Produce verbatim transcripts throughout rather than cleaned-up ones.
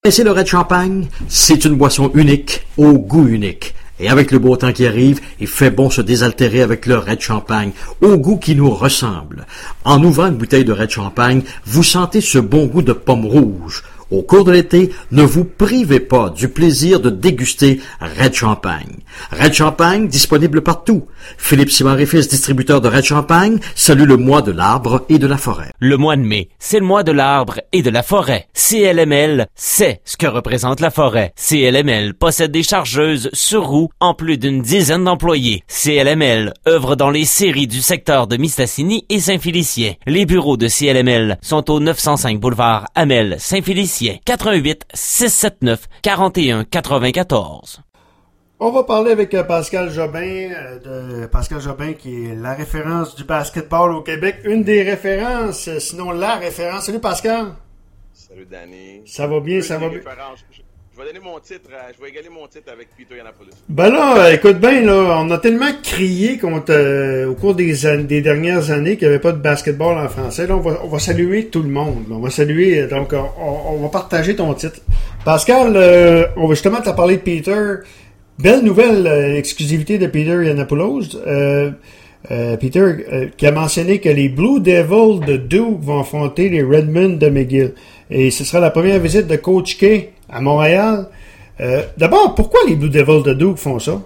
Et c'est le Red Champagne, c'est une boisson unique, au goût unique. Et avec le beau temps qui arrive, il fait bon se désaltérer avec le Red Champagne, au goût qui nous ressemble. En ouvrant une bouteille de Red Champagne, vous sentez ce bon goût de pomme rouge. Au cours de l'été, ne vous privez pas du plaisir de déguster Red Champagne. Red Champagne, disponible partout. Philippe Simard et Fils, distributeur de Red Champagne, salue le mois de l'arbre et de la forêt. Le mois de mai, c'est le mois de l'arbre et de la forêt. C L M L sait ce que représente la forêt. C L M L possède des chargeuses sur roues en plus d'une dizaine d'employés. C L M L œuvre dans les scieries du secteur de Mistassini et Saint-Félicien. Les bureaux de C L M L sont au neuf cent cinq boulevard Hamel, Saint-Félicien. quatre un huit six sept neuf quatre et un quatre-vingt-quatorze. On va parler avec Pascal Jobin, de Pascal Jobin qui est la référence du basketball au Québec, une des références, sinon la référence. Salut Pascal. Salut Danny. Ça va bien, ça va bien. Je, je vais donner mon titre, je vais égaler mon titre avec Peter Yiannopoulos. Ben là, écoute bien, là, on a tellement crié contre, euh, au cours des, an- des dernières années qu'il n'y avait pas de basketball en français. Là, on va, on va saluer tout le monde. Là. On va saluer, donc on, on va partager ton titre. Pascal, euh, on va justement te parler de Peter. Belle nouvelle, euh, exclusivité de Peter Yiannopoulos. Euh, euh, Peter euh, qui a mentionné que les Blue Devils de Duke vont affronter les Redmen de McGill. Et ce sera la première visite de Coach K à Montréal. Euh, d'abord, pourquoi les Blue Devils de Duke font ça?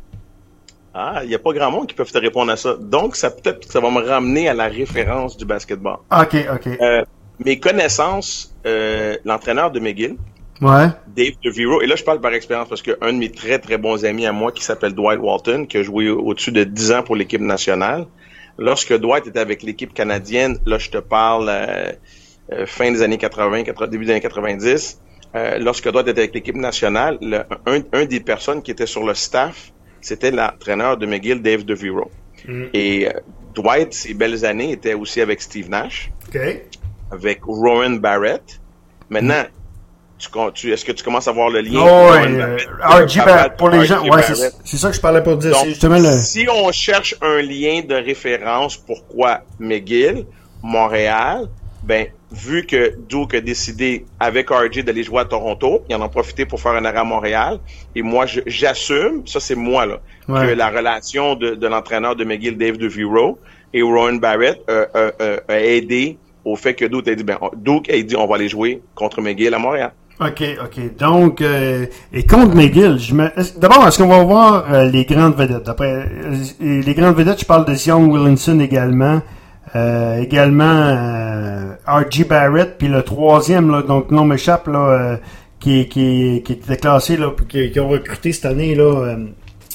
Ah, il n'y a pas grand monde qui peuvent te répondre à ça. Donc, ça peut-être que ça va me ramener à la référence du basketball. OK, OK. Euh, mes connaissances, euh, l'entraîneur de McGill, Ouais. Dave DeVero, et là je parle par expérience parce qu'un de mes très très bons amis à moi qui s'appelle Dwight Walton, qui a joué au-dessus de dix ans pour l'équipe nationale, lorsque Dwight était avec l'équipe canadienne, là je te parle euh, euh, fin des années quatre-vingts, début des années quatre-vingt-dix, euh, lorsque Dwight était avec l'équipe nationale, le, un, un des personnes qui était sur le staff, c'était l'entraîneur de McGill, Dave DeVero. Mm. Et euh, Dwight, ses belles années, était aussi avec Steve Nash, okay. avec Rowan Barrett. Maintenant, mm. Tu, tu, est-ce que tu commences à voir le lien? Oh, euh, R J Barrett, pour les gens, ouais, c'est, c'est ça que je parlais pour dire. Donc, c'est justement le... si on cherche un lien de référence, pourquoi McGill, Montréal, ben, vu que Duke a décidé avec R J d'aller jouer à Toronto, ils en ont profité pour faire un arrêt à Montréal, et moi, je, j'assume, ça c'est moi, là, ouais. que la relation de, de l'entraîneur de McGill, Dave DeVero, et Rowan Barrett euh, euh, euh, a aidé au fait que Duke a dit, ben, Duke a dit, on va aller jouer contre McGill à Montréal. OK, OK. Donc, euh, et contre McGill, je me... d'abord, est-ce qu'on va voir euh, les grandes vedettes? D'après euh, les grandes vedettes, je parle de Zion Williamson également, euh, également euh, R J Barrett, puis le troisième, là, donc non m'échappe, là, euh, qui, qui, qui était classé, là, qui, qui ont recruté cette année, là. Euh,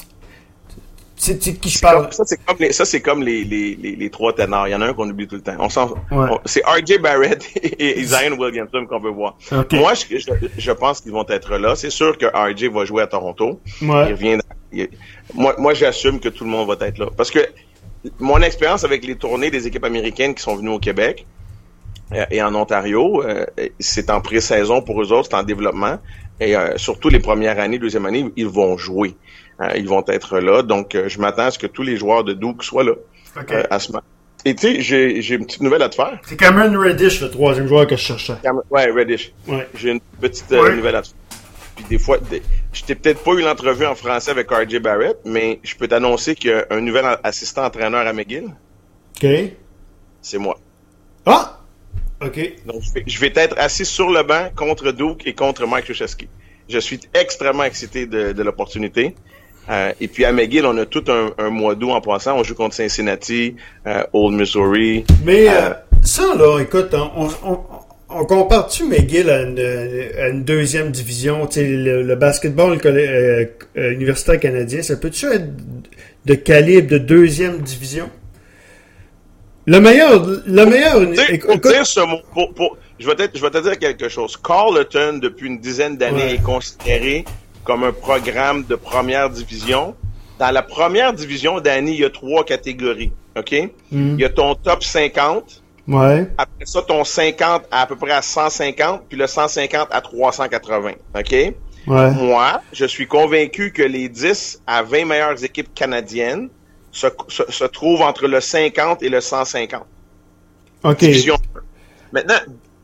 C'est, c'est qui je c'est parle. Comme, ça, c'est comme les, ça, c'est comme les, les, les, les trois ténors. Il y en a un qu'on oublie tout le temps. On s'en, ouais. on, c'est R J Barrett et, et Zion Williamson qu'on veut voir. Okay. Moi, je, je, je pense qu'ils vont être là. C'est sûr que R J va jouer à Toronto. Ouais. Il revient, il, moi, moi, j'assume que tout le monde va être là. Parce que mon expérience avec les tournées des équipes américaines qui sont venues au Québec et en Ontario, euh, c'est en pré-saison pour eux autres, c'est en développement. Et euh, surtout les premières années, deuxième année, ils vont jouer. Euh, ils vont être là. Donc, euh, je m'attends à ce que tous les joueurs de Duke soient là. Okay. Euh, à ce moment. Et tu sais, j'ai, j'ai une petite nouvelle à te faire. C'est Cameron Reddish, le troisième joueur que je cherchais. Cam- ouais, Reddish. Ouais. J'ai une petite euh, ouais. nouvelle à te faire. Puis des fois, des, je t'ai peut-être pas eu l'entrevue en français avec R J Barrett, mais je peux t'annoncer qu'il y a un nouvel assistant entraîneur à McGill. OK. C'est moi. Ah! OK. Donc, je vais, je vais être assis sur le banc contre Duke et contre Mike Krzyzewski. Je suis extrêmement excité de, de l'opportunité. Euh, et puis à McGill, on a tout un, un mois d'août en passant. On joue contre Cincinnati, euh, Old Missouri. Mais euh, euh, ça, là, écoute, on, on, on compare-tu McGill à une, à une deuxième division? Tu sais, le, le basketball euh, euh, universitaire canadien, ça peut-tu être de calibre de deuxième division? Le meilleur, le meilleur... Pour dire, écoute, pour dire ce mot, pour, pour, je, vais te, je vais te dire quelque chose. Carleton, depuis une dizaine d'années, ouais. est considéré comme un programme de première division. Dans la première division, Danny, il y a trois catégories, OK? Mm. Il y a ton top cinquante. Ouais. Après ça, ton cinquante à, à peu près à cent cinquante, puis le cent cinquante à trois cent quatre-vingts, OK? Ouais. Moi, je suis convaincu que les dix à vingt meilleures équipes canadiennes se, se, se trouvent entre le cinquante et le cent cinquante. OK. Division. Maintenant,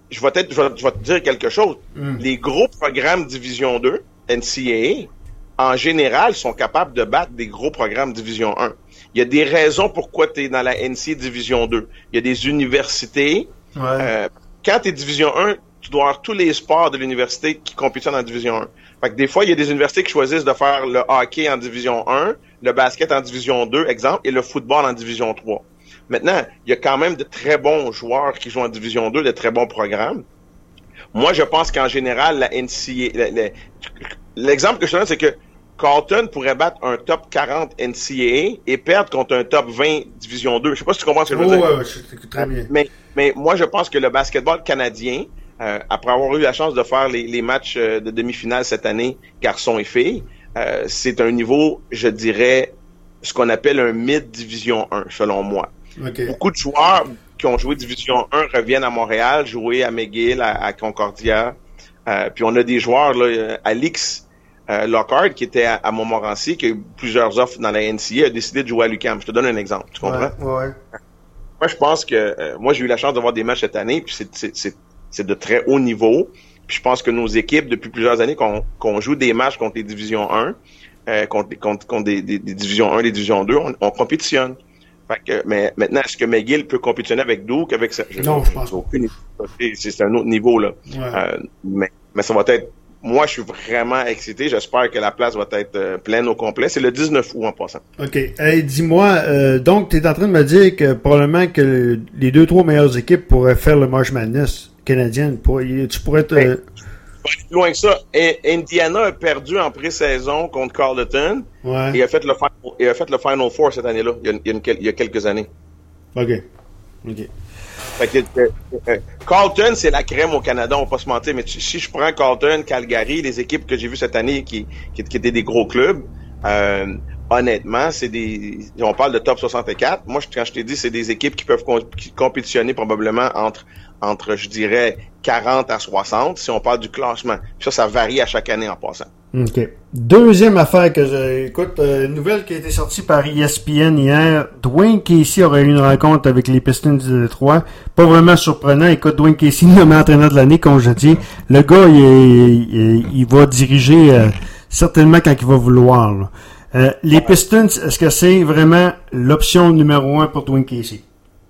je vais, peut-être, je, vais, je vais te dire quelque chose. Mm. Les gros programmes Division deux, N C A A, en général, sont capables de battre des gros programmes Division un. Il y a des raisons pourquoi tu es dans la N C A A Division deux. Il y a des universités. Ouais. Euh, quand tu es Division un, tu dois avoir tous les sports de l'université qui compétitionnent en Division un. Fait que des fois, il y a des universités qui choisissent de faire le hockey en Division un, le basket en Division deux, exemple, et le football en Division trois. Maintenant, il y a quand même de très bons joueurs qui jouent en Division deux, de très bons programmes. Moi, je pense qu'en général, la N C A A... L'exemple que je te donne, c'est que Carleton pourrait battre un top quarante N C A A et perdre contre un top vingt Division deux. Je sais pas si tu comprends ce que je veux oh, dire. Ouais, ouais, je très bien. Mais, mais moi, je pense que le basketball canadien, euh, après avoir eu la chance de faire les, les matchs de demi-finale cette année, garçons et filles, euh, c'est un niveau, je dirais, ce qu'on appelle un mid-Division un, selon moi. Okay. Beaucoup de joueurs qui ont joué Division un reviennent à Montréal, jouer à McGill, à, à Concordia. Euh, puis on a des joueurs, là, Alix euh, Lockhart, qui était à, à Montmorency, qui a eu plusieurs offres dans la N C A A, a décidé de jouer à l'U Q A M. Je te donne un exemple, tu comprends? Ouais, ouais. Moi, je pense que... Euh, moi, j'ai eu la chance de voir des matchs cette année, puis c'est, c'est, c'est, c'est de très haut niveau. Puis je pense que nos équipes, depuis plusieurs années, qu'on, qu'on joue des matchs contre les Divisions un, euh, contre, contre, contre des, des, des Divisions un, des Divisions deux, on, on compétitionne. Fait que, mais maintenant, est-ce que McGill peut compétitionner avec Duke, avec ça? Je, non, je pense pas. C'est, c'est un autre niveau, là. Ouais. Euh, mais, mais ça va être... Moi, je suis vraiment excité. J'espère que la place va être euh, pleine au complet. C'est le dix-neuf août en passant. OK. Hey, dis-moi, euh, donc, tu es en train de me dire que probablement que le, les deux, trois meilleures équipes pourraient faire le March Madness canadienne. Pour, tu pourrais te... Ben, loin que ça. Et Indiana a perdu en pré-saison contre Carleton. Ouais. Et a fait le final, et a fait le Final Four cette année-là, il y a, il y a, une, il y a quelques années. OK. OK. Fait que, euh, euh, Carleton, c'est la crème au Canada, on va pas se mentir, mais tu, si je prends Carleton, Calgary, les équipes que j'ai vues cette année qui, qui, qui étaient des gros clubs, euh, honnêtement, c'est des, on parle de top soixante-quatre. Moi, quand je t'ai dit, c'est des équipes qui peuvent com- qui compétitionner probablement entre, entre, je dirais, quarante à soixante, si on parle du classement. Puis ça, ça varie à chaque année en passant. OK. Deuxième affaire que je... Écoute, euh, une nouvelle qui a été sortie par E S P N hier. Dwayne Casey aurait eu une rencontre avec les Pistons de Détroit. Pas vraiment surprenant. Écoute, Dwayne Casey, nommé entraîneur de l'année, comme je dis. Le gars, il, est, il, il va diriger euh, certainement quand il va vouloir. Là. Euh, les Pistons, est-ce que c'est vraiment l'option numéro un pour Dwayne Casey?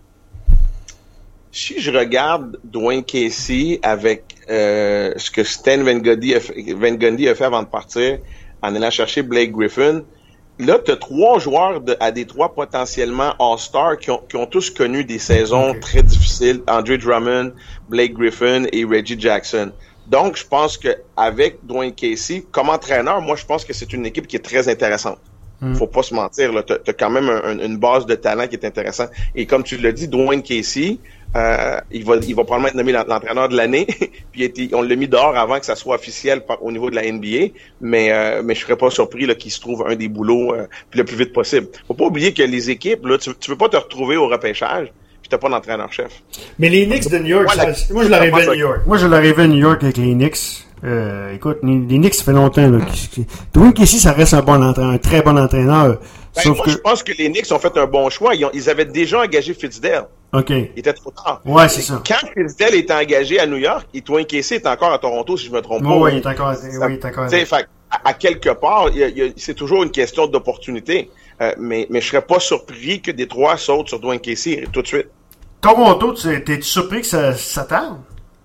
Si je regarde Dwayne Casey avec euh, ce que Stan Van Gundy a, fait, Van Gundy a fait avant de partir, en allant chercher Blake Griffin, là, tu as trois joueurs de, à Détroit potentiellement All-Star qui ont, qui ont tous connu des saisons okay. très difficiles. Andre Drummond, Blake Griffin et Reggie Jackson. Donc, je pense que avec Dwayne Casey, comme entraîneur, moi, je pense que c'est une équipe qui est très intéressante. Mm. Faut pas se mentir, là. T'as, t'as quand même un, un, une base de talent qui est intéressante. Et comme tu l'as dit, Dwayne Casey, euh, il va, il va probablement être nommé l'entraîneur de l'année. Puis été, on l'a mis dehors avant que ça soit officiel par, au niveau de la N B A. Mais, euh, mais je serais pas surpris, là, qu'il se trouve un des boulots, euh, le plus vite possible. Faut pas oublier que les équipes, là, tu, tu veux pas te retrouver au repêchage. Puis t'as pas d'entraîneur-chef. Mais les Knicks de New York, moi, ça, moi je l'arrivais à New York. Moi, je l'arrivais à New York avec les Knicks. Euh, écoute, les, les Knicks, ça fait longtemps, là. Dwayne Casey, ça reste un bon entraîneur, un très bon entraîneur. Ben, sauf moi, que... je pense que les Knicks ont fait un bon choix. Ils, ont, ils avaient déjà engagé Fizdale. OK. Il était trop tard. Ouais, c'est ça. Quand Fizdale était engagé à New York, et Dwayne Casey est encore à Toronto, si je me trompe oh, pas. Oui, il est encore, ça, oui, il est encore. Fait, à, à quelque part, il y a, il y a, c'est toujours une question d'opportunité. Euh, mais, mais je serais pas surpris que Détroit saute sur Dwayne Casey tout de suite. Toronto, t'es-tu surpris que ça, ça tarde?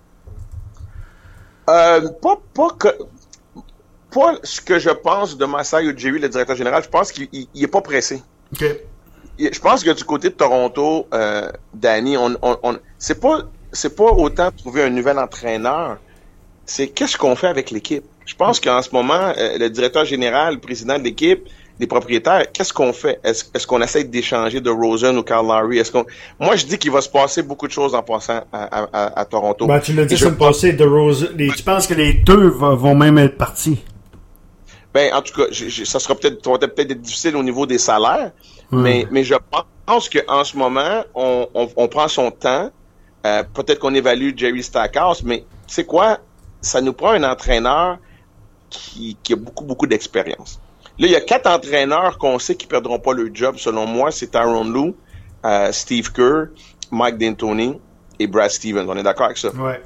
Euh, pas, pas que, pas ce que je pense de Masai Ujiri, le directeur général. Je pense qu'il il, il est pas pressé. OK. Je pense que du côté de Toronto, euh, Danny, on, on, on, c'est pas, c'est pas autant trouver un nouvel entraîneur. C'est qu'est-ce qu'on fait avec l'équipe. Je pense qu'en ce moment, euh, le directeur général, le président de l'équipe, les propriétaires, qu'est-ce qu'on fait? Est-ce, est-ce qu'on essaie d'échanger de Rosen ou Kyle Lowry? Est-ce qu'on... Moi, je dis qu'il va se passer beaucoup de choses en passant à, à, à Toronto. Ben, tu l'as dit, ça me passait de Rosen. Les... Tu penses que les deux va, vont même être partis? Ben, en tout cas, j- j- ça sera peut-être, ça va peut-être être difficile au niveau des salaires, mmh. mais, mais je pense qu'en ce moment, on, on, on prend son temps. Euh, peut-être qu'on évalue Jerry Stackhouse, mais tu sais quoi? Ça nous prend un entraîneur qui, qui a beaucoup, beaucoup d'expérience. Là, il y a quatre entraîneurs qu'on sait qui perdront pas leur job, selon moi. C'est Tyronn Lue, euh, Steve Kerr, Mike D'Antoni et Brad Stevens. On est d'accord avec ça? Ouais.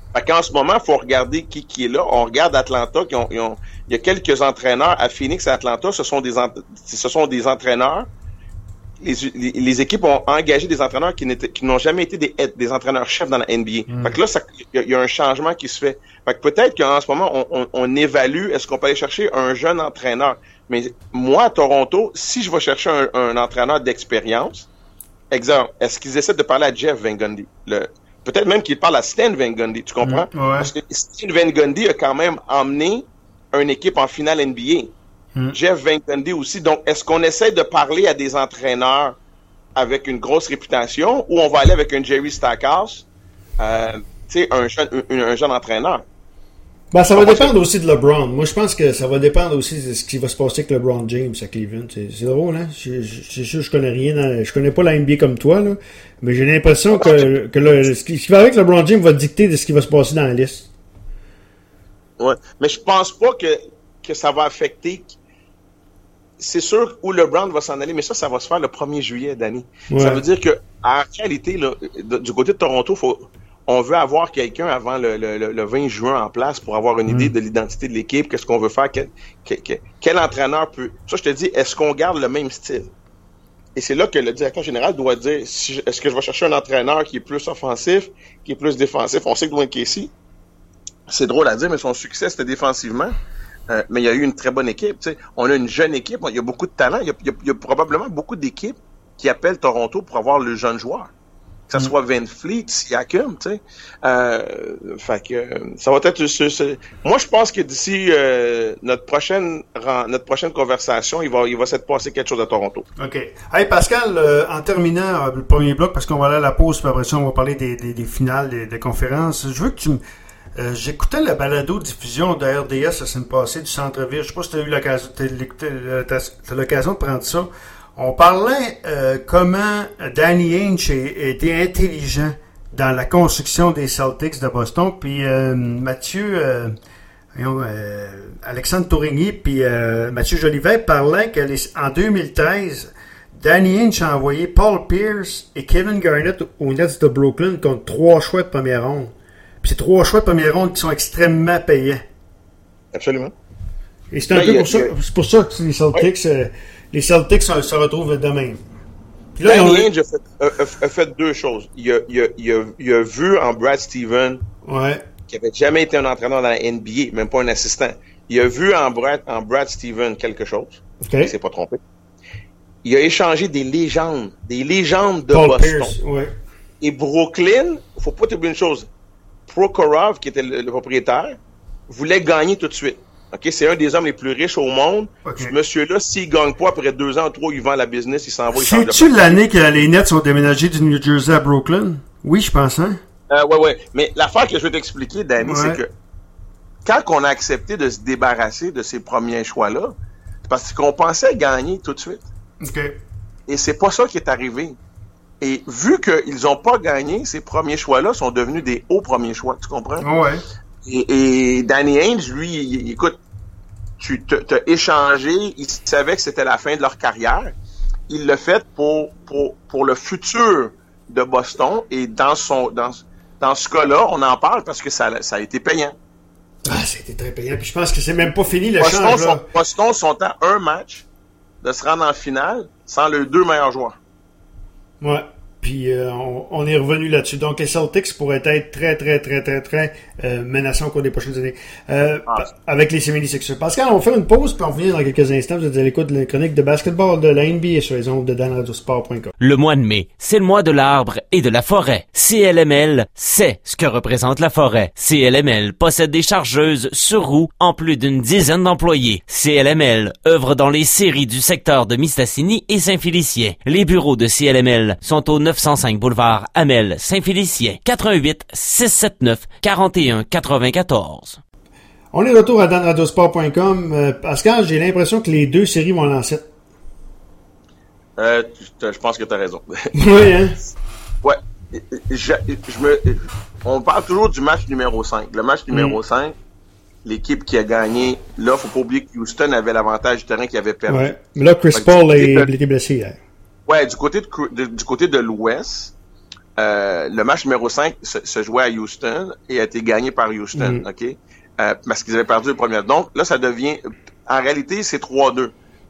Fait qu'en ce moment, il faut regarder qui, qui est là. On regarde Atlanta, qui ont, ils ont, il y a quelques entraîneurs à Phoenix et Atlanta, ce sont des, ce sont des entraîneurs. Les, les, les équipes ont engagé des entraîneurs qui n'étaient, qui n'ont jamais été des, des entraîneurs-chefs dans la N B A. Mm. Fait que là, il y, y a un changement qui se fait. Fait que peut-être qu'en ce moment, on, on, on évalue, est-ce qu'on peut aller chercher un jeune entraîneur? Mais moi, à Toronto, si je vais chercher un, un entraîneur d'expérience, exemple, est-ce qu'ils essaient de parler à Jeff Van Gundy? Le, peut-être même qu'ils parlent à Stan Van Gundy, tu comprends? Mm, ouais. Parce que Stan Van Gundy a quand même emmené une équipe en finale N B A. Mm. Jeff Van Gundy aussi. Donc, est-ce qu'on essaie de parler à des entraîneurs avec une grosse réputation ou on va aller avec un Jerry Stackhouse, euh, tu sais, un jeune, un, un jeune entraîneur? Ben, ça va dépendre aussi de LeBron. Moi, je pense que ça va dépendre aussi de ce qui va se passer avec LeBron James à Cleveland. C'est, c'est drôle, hein? Je, je, c'est sûr, je connais rien. Dans, je connais pas la N B A comme toi, là. Mais j'ai l'impression que, que le, ce qui va avec LeBron James va dicter de ce qui va se passer dans la liste. Ouais. Mais je pense pas que, que ça va affecter. C'est sûr où LeBron va s'en aller, mais ça, ça va se faire le premier juillet, Danny. Ouais. Ça veut dire que, en réalité, là, de, du côté de Toronto, faut, on veut avoir quelqu'un avant le, le, le vingt juin en place pour avoir une mmh. idée de l'identité de l'équipe, qu'est-ce qu'on veut faire, quel, quel, quel, quel entraîneur peut... Ça, je te dis, est-ce qu'on garde le même style? Et c'est là que le directeur général doit dire, si, est-ce que je vais chercher un entraîneur qui est plus offensif, qui est plus défensif? On sait que Dwayne Casey, c'est drôle à dire, mais son succès, c'était défensivement. Euh, mais il y a eu une très bonne équipe. T'sais. On a une jeune équipe, il y a beaucoup de talent. Il y a, il y a, il y a probablement beaucoup d'équipes qui appellent Toronto pour avoir le jeune joueur. Que ce soit Van Fleet, Siakam, tu sais. Euh, fait que ça va être... Ce, ce... Moi, je pense que d'ici euh, notre prochaine notre prochaine conversation, il va il va s'être passé quelque chose à Toronto. OK. Hey, Pascal, euh, en terminant euh, le premier bloc, parce qu'on va aller à la pause, puis après ça, on va parler des, des, des finales, des, des conférences. Je veux que tu me... Euh, j'écoutais la balado-diffusion de R D S la semaine passée du Centre-Ville. Je sais pas si tu as eu l'occasion, t'as, t'as, t'as l'occasion de prendre ça. On parlait euh, comment Danny Ainge a été intelligent dans la construction des Celtics de Boston. Puis euh, Mathieu, euh, euh, Alexandre Tourigny, puis euh, Mathieu Jolivet parlaient qu'en deux mille treize, Danny Ainge a envoyé Paul Pierce et Kevin Garnett aux Nets de Brooklyn contre trois choix de première ronde. Puis c'est trois choix de première ronde qui sont extrêmement payants. Absolument. Et c'est un ben, peu pour ça, c'est pour ça que les Celtics... Oui. Euh, Les Celtics se, se retrouvent de même. Puis là, Danny Ainge a fait, a, a fait deux choses. Il a, il, a, il, a, il a vu en Brad Stevens, ouais. qui avait jamais été un entraîneur dans la N B A, même pas un assistant. Il a vu en Brad, en Brad Stevens quelque chose. Okay. Il s'est pas trompé. Il a échangé des légendes, des légendes de Paul Boston. Pierce, ouais. Et Brooklyn, faut pas oublier une chose. Prokhorov, qui était le, le propriétaire, voulait gagner tout de suite. OK, c'est un des hommes les plus riches au monde. Okay. Ce monsieur-là, s'il gagne pas après deux ans ou trois, il vend la business, il s'en va. C'est-tu l'année que les Nets ont déménagé du New Jersey à Brooklyn? Oui, je pense, hein? Euh, ouais, ouais. Mais l'affaire que je vais t'expliquer, Danny, ouais. c'est que quand on a accepté de se débarrasser de ces premiers choix-là, c'est parce qu'on pensait gagner tout de suite. OK. Et c'est pas ça qui est arrivé. Et vu qu'ils n'ont pas gagné, ces premiers choix-là sont devenus des hauts premiers choix. Tu comprends? Ouais. Et, et Danny Ainge, lui, il, écoute, tu t'as échangé, il savait que c'était la fin de leur carrière. Il l'a fait pour, pour, pour le futur de Boston. Et dans son dans, dans ce cas-là, on en parle parce que ça, ça a été payant. Ah, ça a été très payant. Puis je pense que c'est même pas fini le Boston change, là. Sont, Boston sont à un match de se rendre en finale sans leurs deux meilleurs joueurs. Ouais. Puis euh, on, on est revenu là-dessus. Donc les Celtics pourraient être très, très, très, très, très euh, menaçants au cours des prochaines années. Euh, ah. Avec les seventy-sixers. Pascal, on va faire une pause, puis on revient dans quelques instants. Vous êtes à l'écoute de la chronique de basketball de la N B A sur les ondes de dan radio sport point com. Le mois de mai, c'est le mois de l'arbre et de la forêt. C L M L sait ce que représente la forêt. C L M L possède des chargeuses sur roues en plus d'une dizaine d'employés. C L M L œuvre dans les scieries du secteur de Mistassini et Saint-Félicien. Les bureaux de C L M L sont au neuf cent cinq boulevard Amel, Saint-Félicien, quatre un huit, six sept neuf, quatre un quatre-vingt-quatorze. On est de retour à dan radio sport point com. Euh, Pascal, j'ai l'impression que les deux séries vont lancer. Euh, je pense que tu as raison. Oui, hein? Ouais. Je, je me, on parle toujours du match numéro cinq. Le match numéro mm. cinq, l'équipe qui a gagné, là, faut pas oublier que Houston avait l'avantage du terrain qu'il avait perdu. Ouais. Mais là, Chris Paul a été blessé hier. Ouais, du côté de, de, du côté de l'Ouest, euh, le match numéro cinq se, se jouait à Houston et a été gagné par Houston, mm. OK? Euh, parce qu'ils avaient perdu le premier. Donc, là, ça devient... En réalité, c'est trois deux.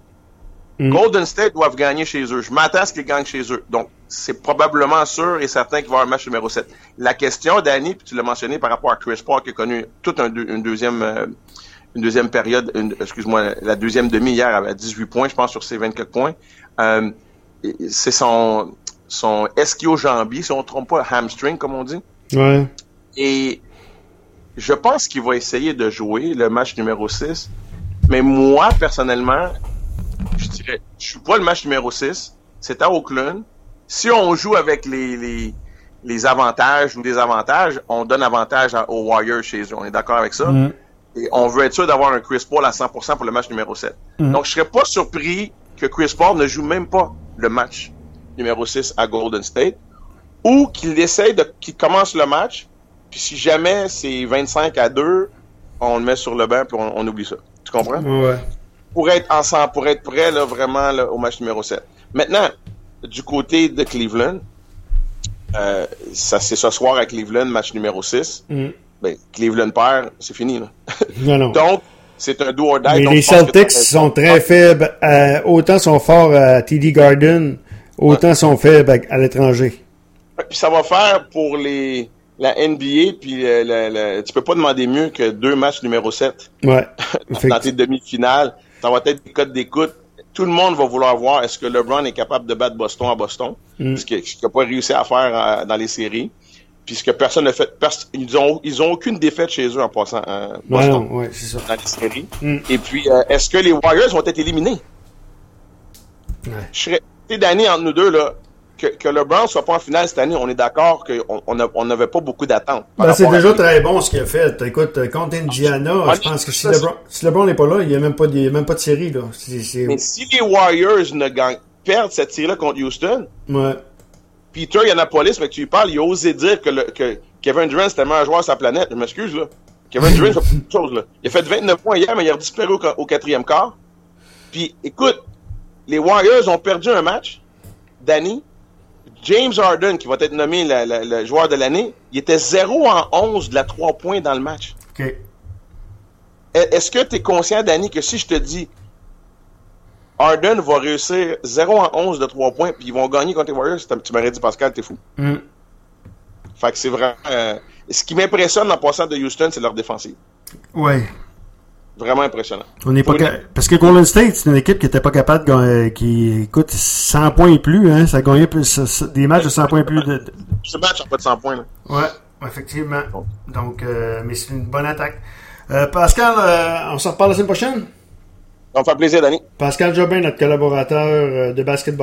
Mm. Golden State doivent gagner chez eux. Je m'attends à ce qu'ils gagnent chez eux. Donc, c'est probablement sûr et certain qu'il va y avoir un match numéro sept. La question, Danny, puis tu l'as mentionné par rapport à Chris Paul, qui a connu toute un, une deuxième euh, une deuxième période, une, excuse-moi, la deuxième demi hier à dix-huit points, je pense, sur ses vingt-quatre points. Euh, c'est son son ischio-jambier, si on ne trompe pas, hamstring, comme on dit. Ouais. Et je pense qu'il va essayer de jouer le match numéro six. Mais moi, personnellement, je dirais, je suis pas le match numéro six. C'est à Oakland. Si on joue avec les, les, les avantages ou désavantages, on donne avantage à, aux Warriors chez eux. On est d'accord avec ça? Mm. Et on veut être sûr d'avoir un Chris Paul à cent pour cent pour le match numéro sept. Mm. Donc, je serais pas surpris que Chris Paul ne joue même pas le match numéro six à Golden State, ou qu'il essaye de, qu'il commence le match, puis si jamais c'est vingt-cinq à deux, on le met sur le banc puis on, on oublie ça. Tu comprends? Ouais. Pour être ensemble, pour être prêt, là, vraiment, là, au match numéro sept. Maintenant, du côté de Cleveland, euh, ça, c'est ce soir à Cleveland, match numéro six. Mm. Ben, Cleveland perd, c'est fini, là. Non, non. Donc, c'est un do or die. Mais donc les Celtics sont très faibles. Euh, autant sont forts à T D Garden, autant ouais. sont faibles à l'étranger. Puis ça va faire pour les la N B A, puis le, le, le, tu peux pas demander mieux que deux matchs numéro sept. Ouais. Dans tes demi-finales. Ça va être des codes d'écoute. Tout le monde va vouloir voir est-ce que LeBron est capable de battre Boston à Boston, mm. ce qu'il n'a pas réussi à faire euh, dans les séries, puisque personne n'a fait... Pers- ils ont ils ont aucune défaite chez eux en passant euh, Boston ouais, ouais, c'est ça. dans les séries. Mm. Et puis, euh, est-ce que les Warriors vont être éliminés? Ouais. Je serais... Tu sais, Danny, entre nous deux, là, que, que LeBron soit pas en finale cette année, on est d'accord qu'on on n'avait pas beaucoup d'attentes. Ben, c'est déjà très bon ce qu'il a fait. Écoute, contre Indiana, ah, je pense que si LeBron, si LeBron n'est pas là, il n'y a même pas de, même pas de série. Là. C'est, c'est... Mais si les Warriors ne gagnent, perdent cette série-là contre Houston, ouais. Peter Yiannapolis, mais que tu lui parles, il a osé dire que, le, que Kevin Durant c'était le meilleur joueur de sa planète. Je m'excuse, là. Kevin Durant fait beaucoup de choses, là. Il a fait vingt-neuf points hier, mais il a disparu au, au quatrième quart. Puis, écoute, les Warriors ont perdu un match. Danny, James Harden, qui va être nommé la, la, le joueur de l'année, il était zéro en onze de la trois points dans le match. OK. Est-ce que tu es conscient, Danny, que si je te dis Harden va réussir zéro en onze de trois points, puis ils vont gagner contre les Warriors, tu m'aurais dit, Pascal, t'es fou. Mm. Fait que c'est vraiment... Euh, ce qui m'impressionne en passant de Houston, c'est leur défensive. Ouais. Vraiment impressionnant. On n'est pas ca... Parce que Golden State, c'est une équipe qui n'était pas capable de gagner, qui, écoute, cent points et plus, hein, ça gagnait plus, ça, ça, des matchs de cent points et plus. De... Ce match n'a pas de cent points, là. Ouais, effectivement. Donc, euh, mais c'est une bonne attaque. Euh, Pascal, euh, on se reparle la semaine prochaine? Ça me fait plaisir, Danny. Pascal Jobin, notre collaborateur de basketball.